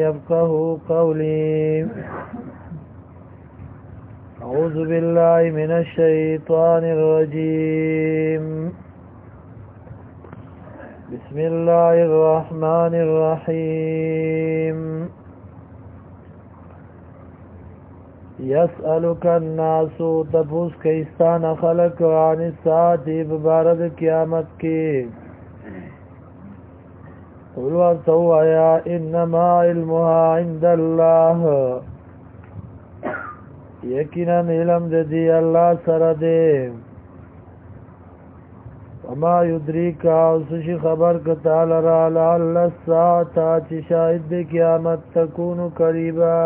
يفقهوا قولي أعوذ بالله من الشيطان الرجيم بسم الله الرحمن الرحيم يسألك الناس تفوس كيستان خلق عن الساعة ببارد قیامت کی قل ورتو يا انما علمها عند الله یقینا علم دی الله سره دی وما يدريك اوسش خبر ک تعالی را لعل الساعه چې شاهد دی قیامت تكون قریبا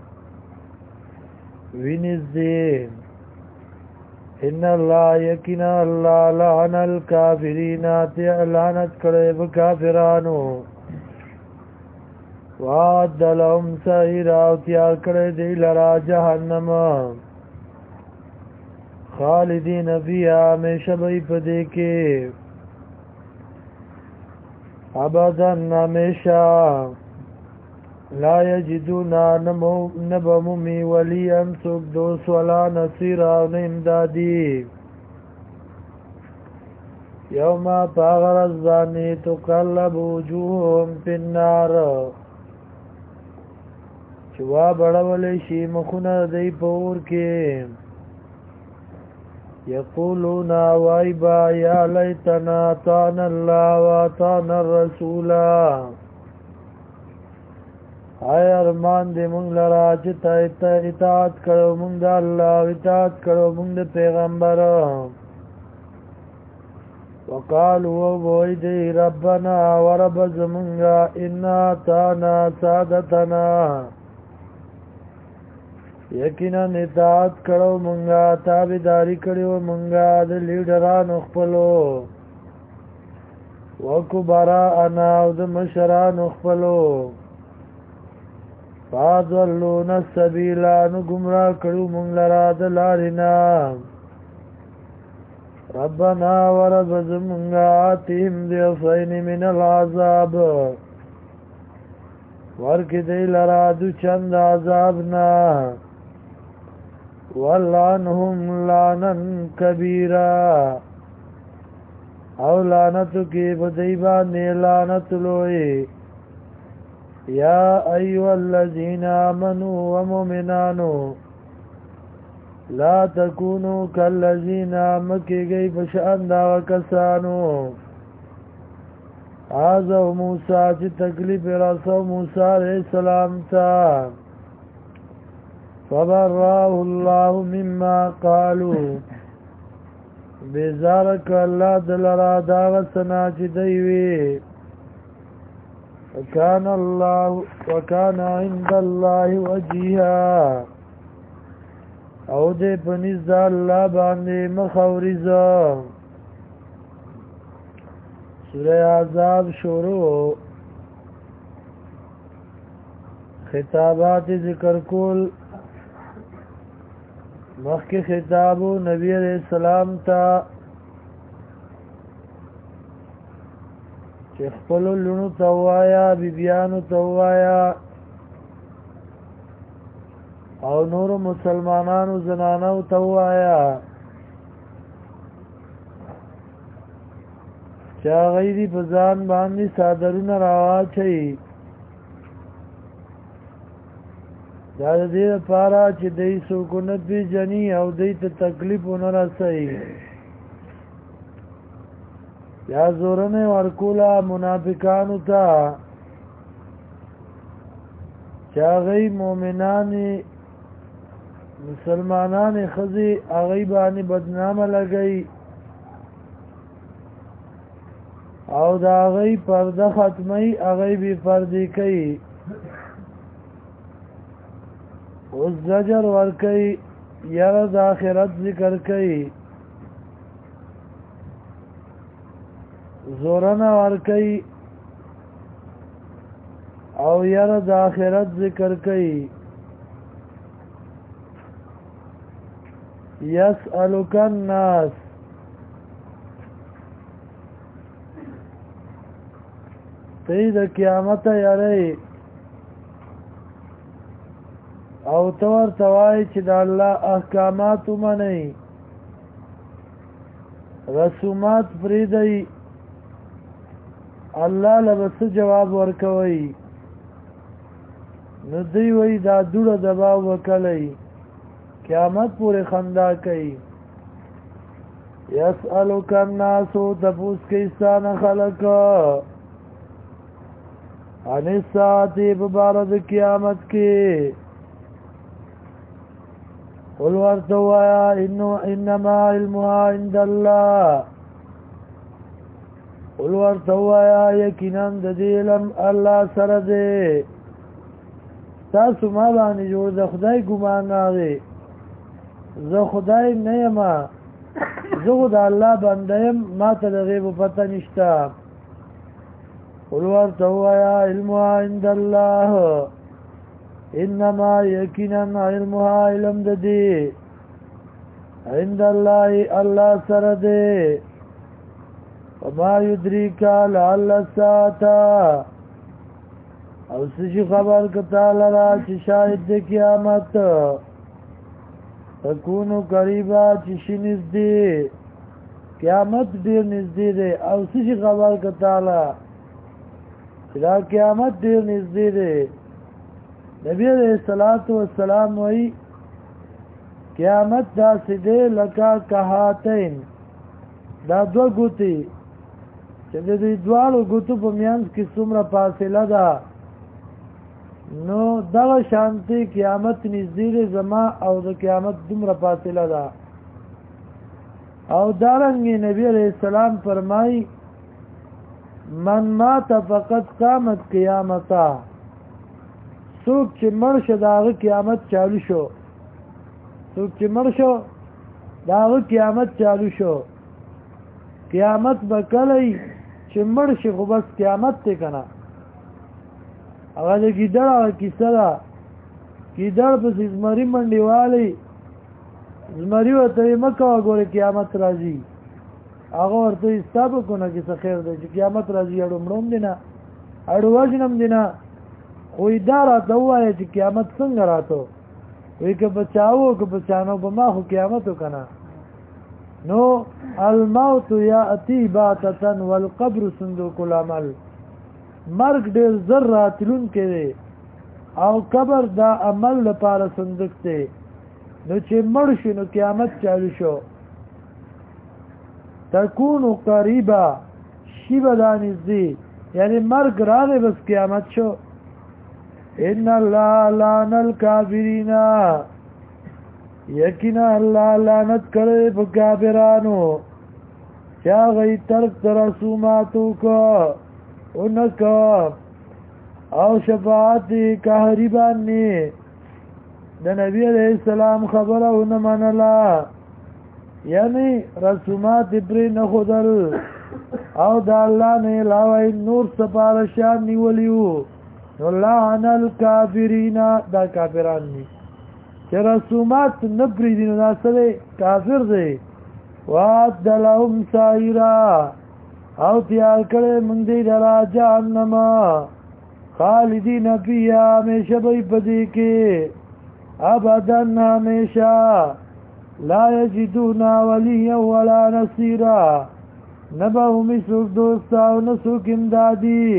وینزدی ان الله یقینا الله لعن الكافرین لعنت کړي به کافرانو وعد لهم سعیرا او تیار کړي دی لرا جهنم خالدین فیها همیشه به پدې کې ابدا همیشه لا یجدون نبمومی ولیا سوک دوست ولا نصیر او امدادی یوم پاغر الزانی تقلب وجوههم فی النار چوا بڑولی شی مخونه دی پور کې یقولون وایبا یا لیتنا اطعنا الله واطعنا الرسولا آیا ارمان دې مونږ لرا چې ته اطاعت کړو مونږ د الله اطاعت کړو مونږ د پیغمبر وقالوا ويدي ربنا ورب زمونږه ان اطعنا سادتنا یقینا اطاعت کړو مونږه تابعداري کړو مونږه د لیډرانو خپلو وکبراءنا او د مشرانو خپلو فاضلون السبیل نو گمراه کړو مونږ لرا د لارینا ربنا ورب زمونږه آتهم ضعفین من العذاب ورکې دی لرا دو چند عذابنا ولعنهم لعنا کبیرا او لعنتو کې بدی باندې لعنت لوی یا ایها الذین آمنوا ومؤمنانو لا تکونوا کالذین مکیږي بشان دا کسانو آزو موسی چې تکلیف راسو موسی علیہ السلام ته فبرأه الله مما قالوا بزارک الله دلرا دا وسنا چې دیوی وكان عند الله وجيها او دې پنځ د الله باندې مخاورزه سوره عذاب شروع خطابات ذکر کول مخکې خطابو نبی علیہ السلام ته چې خپل لونو توایا بیبیانو توایا او نور مسلمانانو زنانو توایا چا غیری بزان باندې صادرونه راواچي دا دې لپاره چې دې سکونت به جنې او دې ته تکلیف ونه رسي یا زورنه ورکولا منافقانو ته چاغی مومنانی مسلمانان خزی اغی بانی بدنامه لگئی او دا اغی پرده ختمی اغی بی پردی کئی اس زجر ورکی یرد آخرت ذکر کئی زورنا ورکی او یرد آخرت ذکر کئی یسألک الناس تی دا قیامت یاری او تور توای چې د الله احکامات ومنئ رسومات پریدئ الله لبس جواب ورکوي نو دوی وی دا دوړه دباو وکړئ قیامت پورې خندا کوي یسألک الناس تپوس کیستان خلق عن الساعة ببارد قیامت کی قل ورتوایا انما علمها عند الله قل ورتوایا یقینا د دې علم الله سره دی تاسو ما باندې جوړ د خدای ګمان راغی زه خدای نه یم زه د الله بنده یم ما ته د غیب پته نشته قل ورتوایا علمها عند الله انما یقینا علمها علم د دې عند الله الله سره دی وما يدريك لعل الساعه او سشي خبر کتا لرا چې شاید د قیامت تکونو قریبا چې شي نږدې قیامت ډیر نږدې دی او سشي خبر کتا لرا چې دا قیامت ډیر نږدې دی نبی علیہ الصلوۃ والسلام وی قیامت دا سیده لکا کهاتین دا دو ګوتی چې د دې دوالو ګوتو په میانس کې څومره فاصله ده نو دا شانتی قیامت نږدې زما او د قیامت دومره فاصله ده او دارنګ نبی علیہ السلام فرمای من مات فقط قامت قیامتا څوک چې مړ شو داغه قیامت چالو شو څوک چې مړ شو داغه قیامت چالو شو قیامت بکلی چې مړ شي خو بس قیامت ته کنه هغه د ګیدړ هغه کیسه ده ګیدړ په زمری منډي والی زمری ورته مکه وګوره قیامت راځي هغه ورته حساب کو نه چې خیر دی چې قیامت راځي اړو مړوم دینه اړو واجنم دینه خو اداره ته وایي چې قیامت څنګه راته وی که بچاو که بچانو به ما خو قیامت وکنه نو الموت یاتی باتتن والقبر صندوق العمل مرګ ډیر زر راتلون کې او قبر دا عمل لپاره صندوق دی نو چې مړ شي نو قیامت چالو شو تكون قریبا شی بدانځي یعنی مرګ راغی بس قیامت شو ان الله لعن الكافرین یقینا الله لعنت کړي په کافرانو چا غي ترک رسوماتو کو انکا او شفاعت قهری باندې د نبی علیہ السلام خبره ونه منلا یعنی رسومات پر نه خدل او د الله نه علاوه نور سپارشان نیولیو لعن الکافرین دا کافران دي چې رسومات نه پری دي نو سره کافر دي وعد لهم سائرا او تیار کړي مونږ دې درا جهنم خالدین فیها همیشه به پدې کې ابدا همیشه لا یجدون ولیا ولا نصيرا نبهم سوق دوست او نسوک امدادی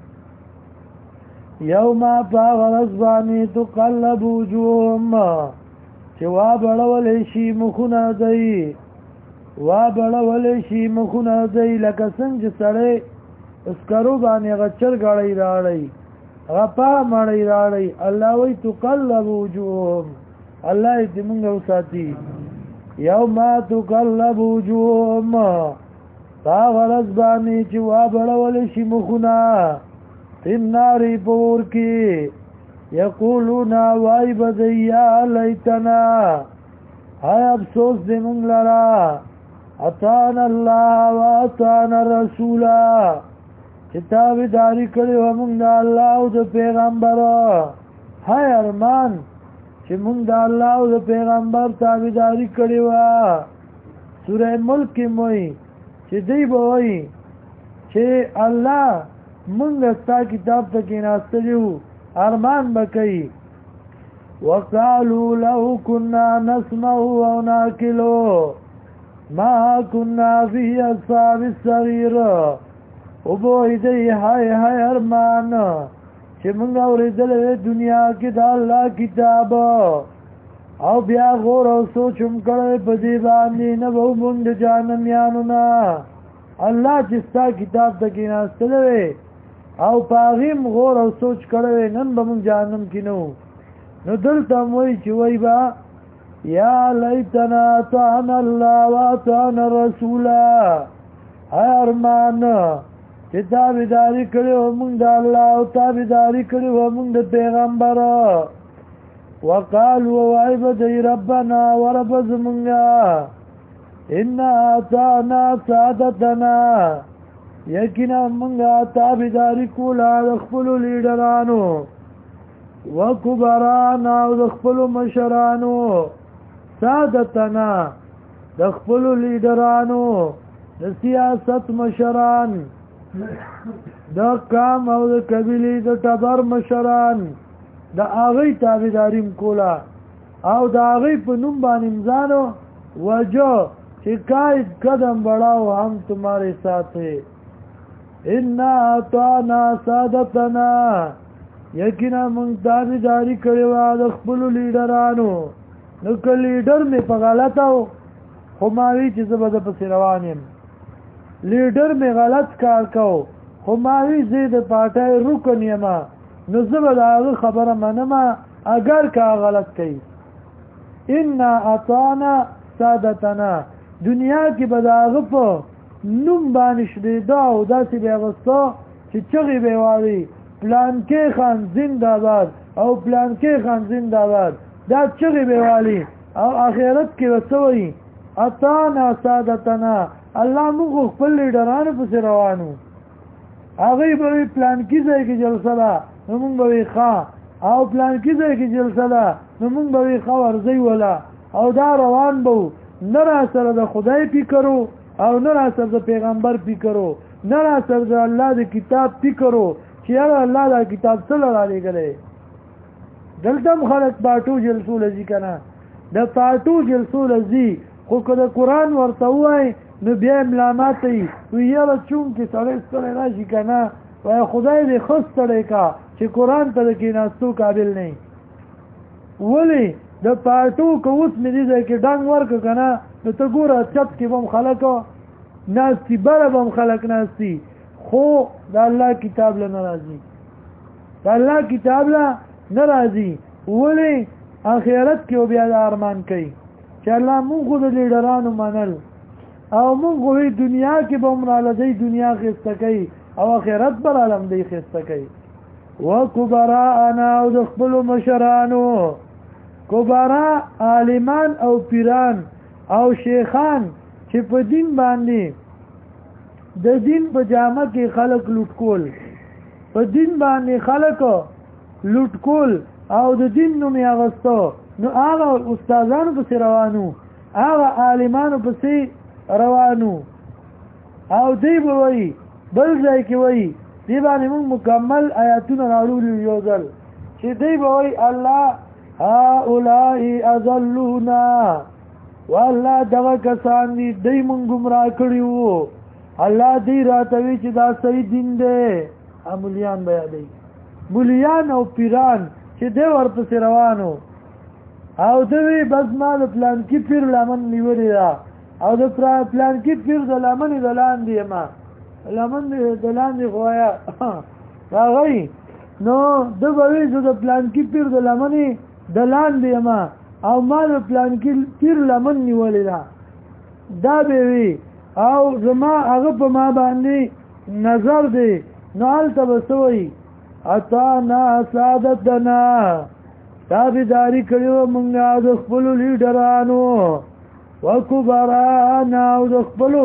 یوم باغرز بانی تقلب وجوههم چې وابړول شي مخونه دی وابړول شي مخونه دی لکه څنګه سړی اسکرو باندې غچر غړی راړی غپا مړی راړی الله وی تقلب وجوههم الله دې موږ وساتي یوم تقلب وجوههم باغرز بانی چې وابړول شي مخونه تناری پور کی یقولون وای بدیا لیتنا های افسوس دی منگ لرا اتانا اللہ و اتانا الرسولا کتابی داری کری و منگ دا اللہ و دا پیغمبر های ارمان چه منگ دا اللہ و دا پیغمبر تابی داری کری و سورہ ملک کی موئی چه دی بوئی چه اللہ منگ استا کتاب تکی ناستلیو ارمان بکی وقالوا لو كنا نسمع او ناكل ما كنا في اصحاب السعير وبوي دی هاي ارمان چې موږ اورېدل دنیا کې د الله کتاب او بیا غور او سوچ هم کړی په دې باندې نه به موږ د جهنمیانو نه الله چې ستا کتاب ته کېناستلی او په هغې م غور او سوچ کړی نن به موږ جهنم کې نه نو دلته م وایي چې وایي به یا لیتنا اطعنا الله واطعنا الرسولا ای ارمان چې تابعداري کړې وه موږ د الله او تابعداري کړې وه موږ د پیغمبر وقالوا وعبدي ربنا ورب زمونگا انا اطعنا سادتنا یقینا منگا تابداری کولا دخپلو لیڈرانو وکبرانا دخپلو مشرانو سادتنا دخپلو لیڈرانو سیاست مشران د قام او د قبیلی د ټبر مشران د هغې تابعداري م کوله او د هغې په نوم باندې ځانو وجو چې قائد قدم بڑھاؤ هم تمہارے ساتھ ہے انا اطعنا سادتنا یقینا موږ تابعداري کړې وه د خپلو لیډرانو نو که لیډر مې په غلطه و خو ما وی چې زه به د پسې روان یم لیډر مې غلط کار کو خو ما وی زه د پارټۍ رکن یم نو زه به د هغه خبره منم اگر که غلط کوي انا اطعنا سادتنا دنیا کې به د هغه په نوم باندې شدېده او داسې به یې اغوسته چې چغې به یې وایي پلانکې خان زنده‌باد او پلانکې خان زنده‌باد دا چغې به یې وایي او آخرت کې به څه وایي اطعنا سادتنا الله موږ خپل لیډرانو پسې روانو هغوی به وي پلانکي ځای کې جلسه ده نو مونږ به وي ښه او پلانکي ځای کې جلسه ده نو مونږ به وي ښه ورځئ وله او دا روان به وو نه را سره د خدای فکرو او نه را سره د پیغمبر فکرو نه را سره د الله د کتاب فکرو چې یاره الله دا کتاب څه له رالیږلی دلته هم خلک پاټو جلسو له ځي که نه د پاټو جلسو له ځي خو که د قرآن ورته ووایي نو بیا یې ملامته وي وایي یاره چونکې سړی ستړی را شي که نه وایي خدای دې ښه ستړی کا چې قرآن ته د کېناستو قابل نه وي ولې د پاټو که اوس مې دې ځای کې ډنګ ورکړه که نه نو ته ګوره چت کې به هم خلک ناستي بره به هم خلک ناستي خو د الله کتاب له نه راځي د الله کتاب له نه راځي ولې آخرت کې بیا د ارمان کوي چې الله مونږ خو د لیډرانو منل او مونږ خو دنیا کې به هم راله دی دنیا ښایسته کوي او آخرت به راله هم دی ښایسته کوي وکبراءنا او د خپلو مشرانو کبرا عالمان او پیران او شیخان چې په دین باندې د دین په جامه کې خلق لوټ کول په دین باندې خلق لوټ کول او د دین نوم یې اغوسته نو هغه استادانو پسې روانو هغه عالمانو پسې روانو او دی به وایي بل ځای کې وایي دی باندې موږ مکمل آیاتونه راوړو یو ځل چې دی به وایي الله هؤلاء اضلونا والله دغه کسان دي دی مونږ ګمراه کړي وو الله دې راته وی چې دا صحیح دین دی امولیان بیا دی مولیان او پیران چې دی ورپسې روانو او دوی بس ما د پلانکي پیر لمن نیولې ده او د پلانکي پیر د لمنې د لاندې ما لمن د لاندې خوایا راغی نو د به وی زه د پلانکي پیر د لمنې د لاندې ما او ما د پلانکي پیر لمن نیولې ده دا به وي او زما هغه په ما باندې نظر دی نو هلته به څه وایي اطعنا سادتنا تابعداري کړې وه مونږ د خپلو لیډرانو وکبراءنا او د خپلو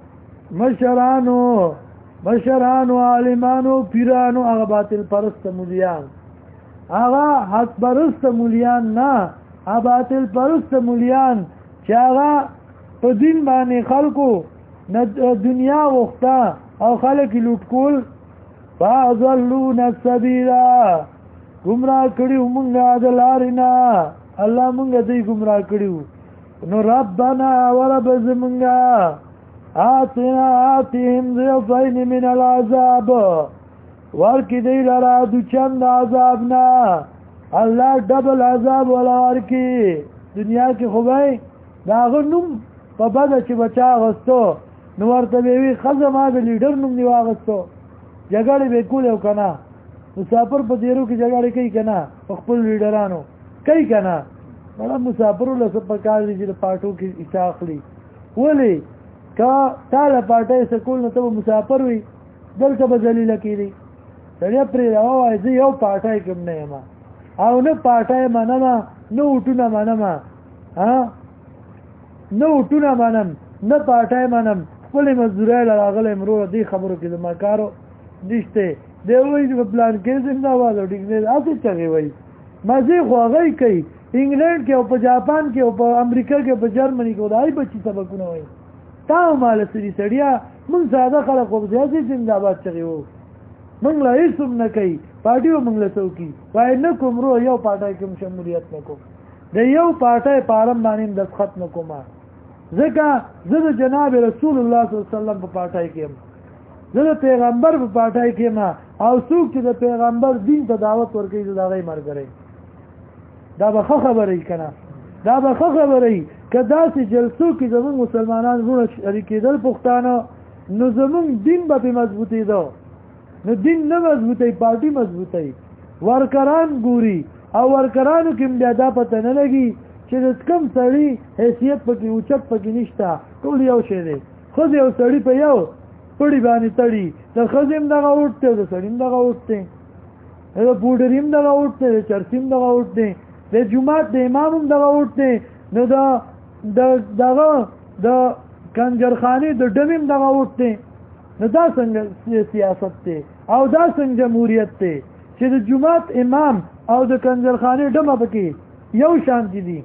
مشرانو عالمانو پیرانو هغه باطل پرست مولیان هغه حق پرست مولیان نه هغه باطل پرست مولیان چې هغه په دین باندې خلکو دنیا غوښته او خلک لوټ کول فاضلون السبیلا گمراه کړیو مونږه د لارنا الله مونږه دوی گمراه کړیو نو ربنا ورب زمونږه آتهم ضعفین من العذاب ورکی دی لرا دو چند عذابنا الله ډبل عذاب ولا ورکی دنیا کې خوبای داغه نوم په بده چې بچا غستو نو ورته وی خزه ما د لیډر نوم دی واغستو جګړه به کول او کنه مسافر په دیرو کې جګړه کوي کنه خپل لیډرانو کوي کنه مړه مسافر له څه کار دي چې پاټو کې اچاخلي ولی کا تعالی پاټه سکول نو ته مسافر وي دلته به ذلیل کیږي سړی پرې راوای زه یو پاټای کوم نه یم او نه پاټای منم نو وټونه منم ها نو وټونه منم نه پاټای منم خپل مزدورای راغله امرو دې خبرو کې ما کارو نشته دی وایي په پلان کې زنده واه ډیګنه اته چغي وایي مزه خوغی کوي انګلند کې او په جاپان کې او په امریکا کې په جرمني کې دای بچي سبقونه وایي تا مال سړي سړیا مونږ ساده خلک خو ځي زنده باد چغي وو مونږ لا هیڅ نه کوي پارټیو مونږ له څوکي وای نه کوم رو یو پارټای کوم شمولیت نه کوم د یو پارټای پارم باندې دسخط نه کوم ځکه زه د جناب رسول الله صلی الله علیه وسلم په پارټای کې زه د پیغمبر په پارټای کې ما او څوک چې د پیغمبر دین ته دعوت ورکوي دا غي مرګري دا به خبرې کنه دا به خبرې کدا چې جلسو کې زمون مسلمانان زونه شریکېدل پښتانه نو زمون دین به مضبوطی ده نو دین نه مضبوطی پارټي مضبوطی ورکران ګوري او ورکرانو کې بیا دا پته نه لګي چې د کم سړی حیثیت پکې اوچت پکې نشته ټول یو شی دی خو یو سړی په یو پړی باندې تړي د خزم دغه وټته د سړیم دغه وټته د پوډریم دغه وټته د چرسیم دغه وټته د جمعات د امامم دغه وټته نو دغه د کنجرخانی د ډمیم دغه وټته نو دا څنګه سیاست ته او دا څنګه جمهوریت ته چې د جمعات امام او د کنجرخانی ډمه پکې یو شانتی دي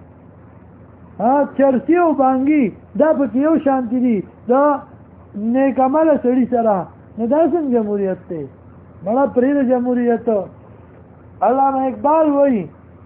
چرسی او بانګي دا پکې یو شانتی دي دا نیک عمل سړي سره نو دا څنګه جمهوریت ته بڑا پرید جمهوریت علامہ اقبال وہی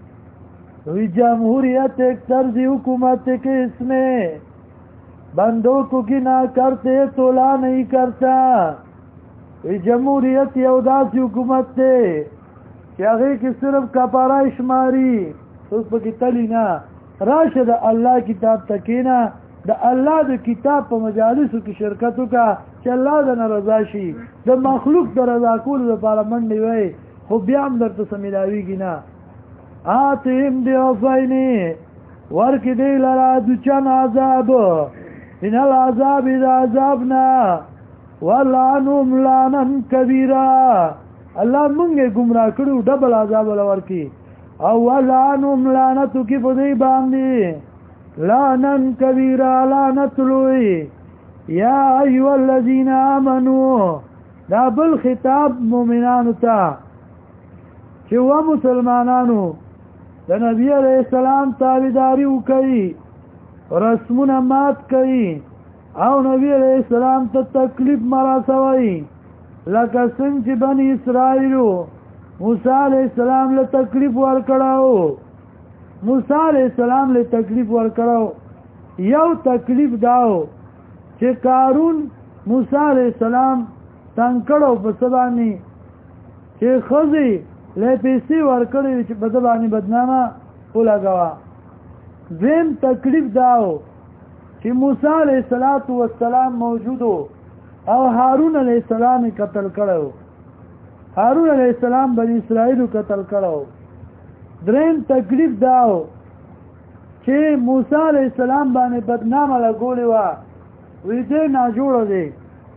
جمہوریت ایک طرز حکومت کے اس میں بندوں کو گنا کرتے تولا نہیں کرتا جمہوریت یو داسی حکومت تے کہ هغه کې صرف کپاره شماري اوس په کې تلی نه راشه د الله کتاب تکینا د الله د کتاب په مجالسو کې شرکت وکړه چې الله د رضا شي د مخلوق د رضا کول لپاره منډي وي خو بیا هم درته سملاويږي نه آتهم ضعفین ورکی دی لرا دوچن عذاب ان العذاب اذا عذابنا ولعنهم لعنا کبیرا الله مونږه گمراه کړو ډبل عذاب ورکی او ولعنهم لعنتو کی په دی باندې لعنا کبیرا لعنت لوی یا ایها الذین آمنوا دا بل خطاب مومنانو ته چې و مسلمانانو د نبی علیہ السلام تابعداري وکړي رسمونه مات کړي او نبی علیہ السلام ته تکلیف مراسوي لکه څنګه چې بنی اسرائیل موسی علیہ السلام له تکلیف ورکړاو موسی علیہ السلام له تکلیف ورکړاو یو تکلیف داو چې قارون موسی علیہ السلام څنګه په سبانی چې خزي له پیسې ورکړې چې په ځبانی بدنامه ولګوا زم تکلیف داو چې موسی علیہ السلام موجودو او هارون علیہ السلام قتل کړو هارون علیہ السلام بنی اسرائیل قتل کړو دریم تکلیف داو چې موسی علیہ السلام باندې بدنامه لګولې و وې دې نه جوړ دی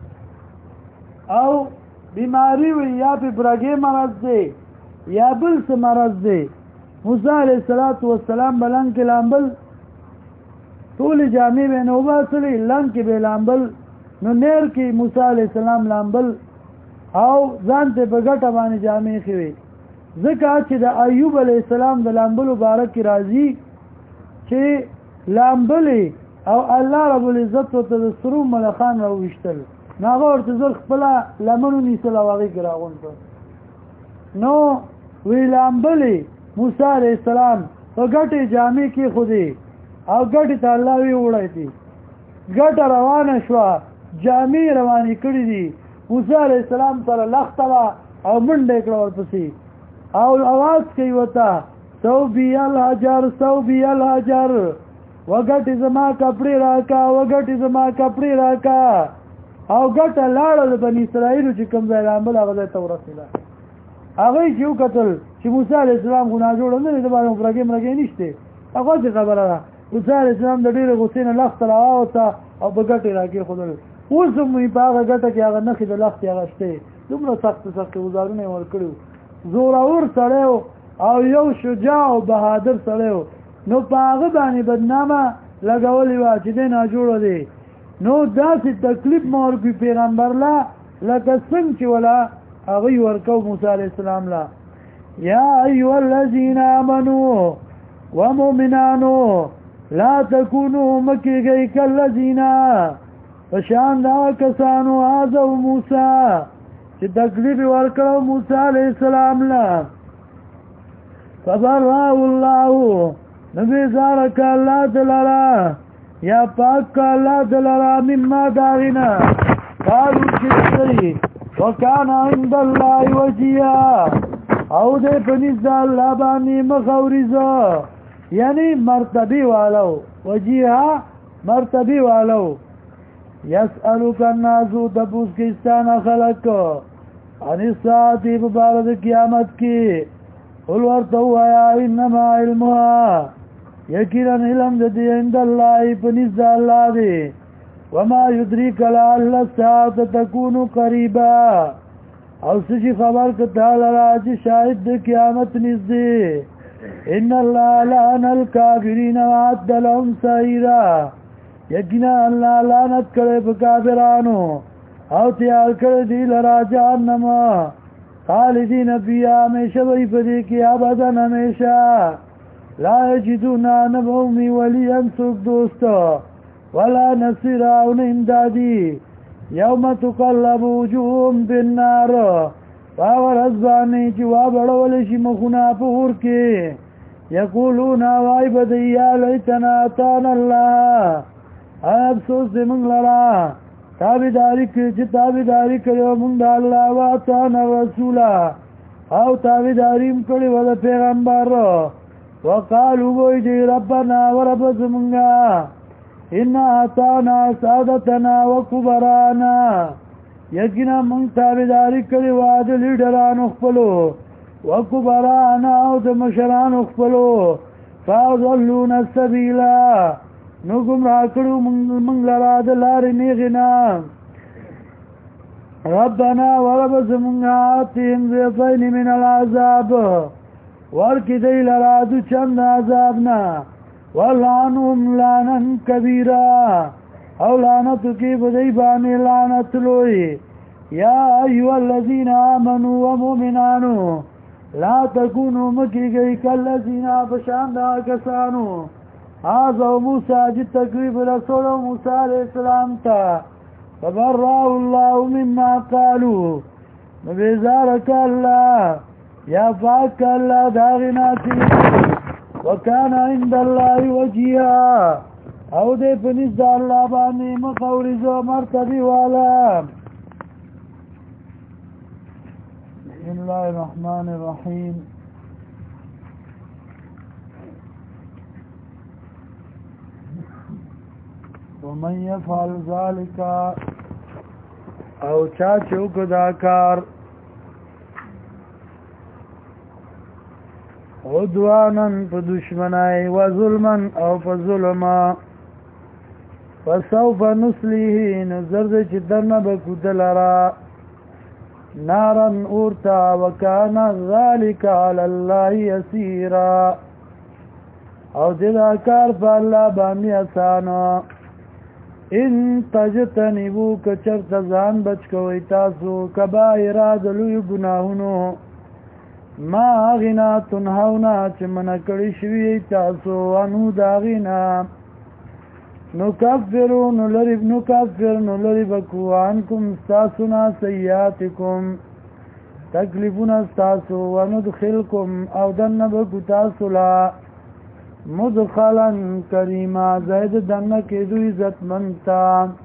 او بیماری وی یا په برګې مرض دی یا بل څه مرض دی موسی علیہ السلام بلان کې لامبل ټول جامع به نو باسلې لان کې به لامبل نو نیر کې موسی علیہ السلام لامبل او ځان ته بغټه باندې جامع خوي ځکه چې د ایوب علیہ السلام د لامبل مبارک راځي چې لامبل او الله رب العزت ته سرو ملخان راوښتل ناغه ورته ځل خپل لمنو نیسل واغې راغونته نو وی لامبلی موسی علیہ السلام په ګټې جامې کې خودي او ګټې ته الله وی وړی دي ګټه روانه شوه جامې روانې کړي دي موسی علیہ السلام سره لخته وه او منډه یې کړه ورپسې او اواز کوي ورته ثوبي الحجر ثوبي الحجر وګټې زما کپړې راکا وګټې زما کپړې راکا او ګټه لاړه د بني اسرائیلو چې کوم ځای لامبل هغه ځای ته ورسېده هغوی چې وکتل چې موسی علیہ السلام ګناه جوړه نه دی د باندې مرګې نشته هغه څه خبره ده موسی علیہ السلام د ډېرې غصې نه لخته راواوته او په ګټې راکېښودل اوس هم په هغه ګټه کې هغه نښې د لختې هغه شته دومره سخت ګزارونه یې ورکړي زورور سړی او یو شجاع او بهادر سړی نو په هغه باندې بدنامه لګولې وه چې دی ناجوړه دی نو داسې تکلیف مو ورکړي پیغمبر له لکه څنګه چې ولا هغوی ورکو موسی علیہ السلام له یا ایها الذین آمنوا ومؤمنانو لا تکونوا مکیږئ کالذین پشان دا کسانو آذوا موسی چې تکلیف ورکړو موسی علیہ السلام له فبرأه الله نبی زارک الله دلرا یا پاک الله دلرا مما داغنا قالوا شرطي وكان عند الله وجيها او دې پنځ الله باندې مخاوريزه یعنی مرتبه والو وجيها مرتبه والو يسألك الناس تبوس کستان خلق ان الساعه ببارد قیامت کی قل ورتو یا انما علمها یقینا علم دې عند الله پنځ الله دې وما يدريك لعل الساعه تكون قريبا او سشي خبر کته لراج شاهد د قیامت نږدې ان الله لعن الكافرين وعد لهم سعيرا یقینا الله لعنت کړي په کافرانو او تیار کړي دي لرا جهنم خالدین فيها همیشه وي په دې کې ابدا همیشه لا یجدون نبهم وليا څوک دوست ولا نصير او امدادي يوم تقلب وجوههم بالنار فاورز باندې چې وابړول شي مخونه په اور کې یقولون وای بدی یا لیتنا اتانا الله افسوس دې موږ لرا تابعداري کړو موږ د الله او اتانا رسول او تابعداري کړو د پیغمبر وقالوا وای دې ربنا ورب زمونږه ان اتانا سادتنا وكبرانا یقینا مونږ تابعداري کړې وه د لیډرانو خپلو وکبرانا او د مشرانو خپلو فاضلونا السبیلا نو ګمراه کړو مونږ لره د لارې نیغې نه ربنا ورب زمونږه آتهم ضعفین من العذاب ورکې دی لره د چند عذاب نه ولعنهم لعنا كبيرا او لعنت کی بدی باندې لعنت لوی یا ایها الذين امنوا ومؤمنانو لا تكونوا مكيږئ کالذین بشان دا کسانو هذا موسی چې تکلیف رسول موسی علیہ السلام ته فبرأه الله مما قالوا نبذارك الله یا پاک الله داغنا وكان عند الله وجيها او دې پنځ د الله باندې مخاوريزو مرتبه والا بسم الله الرحمن الرحيم ومن يفعل ذلك او چا چوک دا کار عدوانن په دشمنای و ظلمن او په ظلما فسوف نسلیه نزرد چې درنه به کودلرا نارن اورتا وکانا ذالک علی الله یسیرا او دې دا کار په الله باندې آسانه ان تجتنبو کچرت ځان بچ کوي تاسو کبائر د لوی ګناهونو ما غنا تنهونا چې من کړی شوی تاسو انو داغینا نکفر نلری بکو عنکم استاسنا سیاتکم تکلیفون استاسو وندخلکم او دنبکو تاسو لا مدخلا کریما زید دنکیدو عزت منتا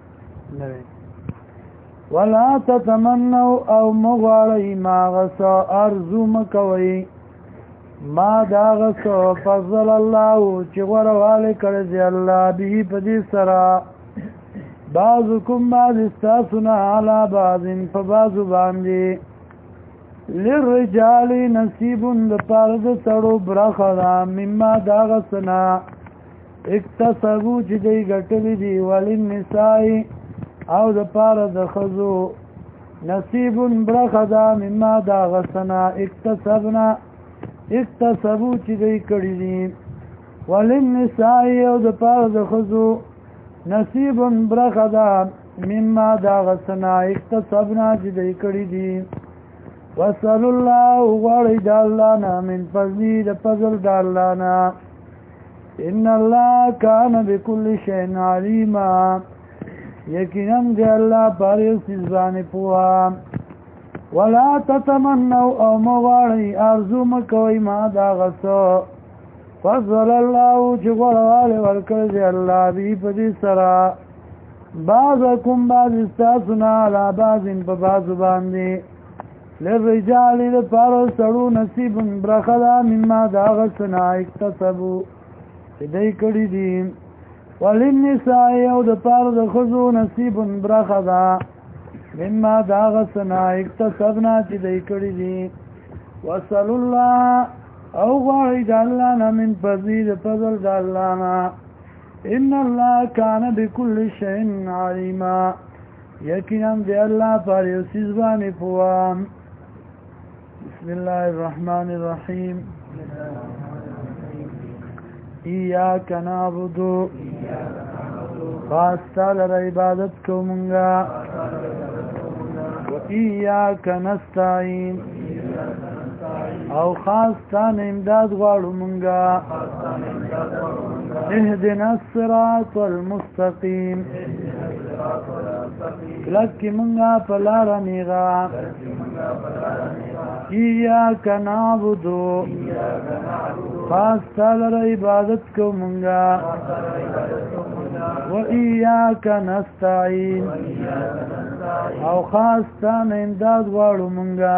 ولا تتمنوا او مغواړی ما غسا ارزو مکوي ما دا غسو فضل الله چې غورواله کړی دی الله به په دې سره بعضکم بعض استاسنا علی بعض فبعض باندې للرجال نصیب د پاره د سړو برخه مما دا غسنا اکتسبو چې دی ګټلی دی وللنساء او د پاره د خزو نصیب برخدا مما دا غسنا اکتسبو چې دی کړی دي وللنساء او د پاره د خزو نصیب برخدا مما دا غسنا اکتسبنا چې دی کړی دي وصل الله غړی د الله نه من فضل د فضل د الله نه ان الله کان بكل شیء علیما یقینا دی الله پر یو څه باندې پوها ولا تتمنوا او مغړی ارزو مکوي ما دا غسو فضل الله چې غړواله ورکړي دی الله به په دې سره بعضکم بعض استاسنا علی بعض په بعض باندې للرجال لپاره سړو نصیب برخدا مما دا غسنا اکتسبو چې دی کړي دي وللنساء او د پاره د خزو نصیب برخدا مما دا غسنا اکتسبنا چې دی کړي دي وصل الله او غواړي د الله نه من فضل د الله نه ان الله کان بكل شیء علیما یقینا دی الله پر یو څه باندې پوها بسم الله الرحمن الرحیم ایاک نعبد خاص تعالی عبادت کومنگا و ایاک نستعین او خاص تعالی امداد غواړو مونږه اهدنا الصراط المستقیم لکه مونږه په لار نیغا ایاک نعبد خاص تعالی عبادت کومنگا و ایاک نستعین او خاص تعالی امداد غواړو مونږه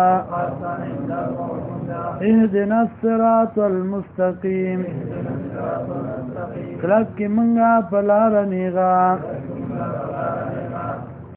اهدنا الصراط المستقیم لکه مونږه په لار نیغا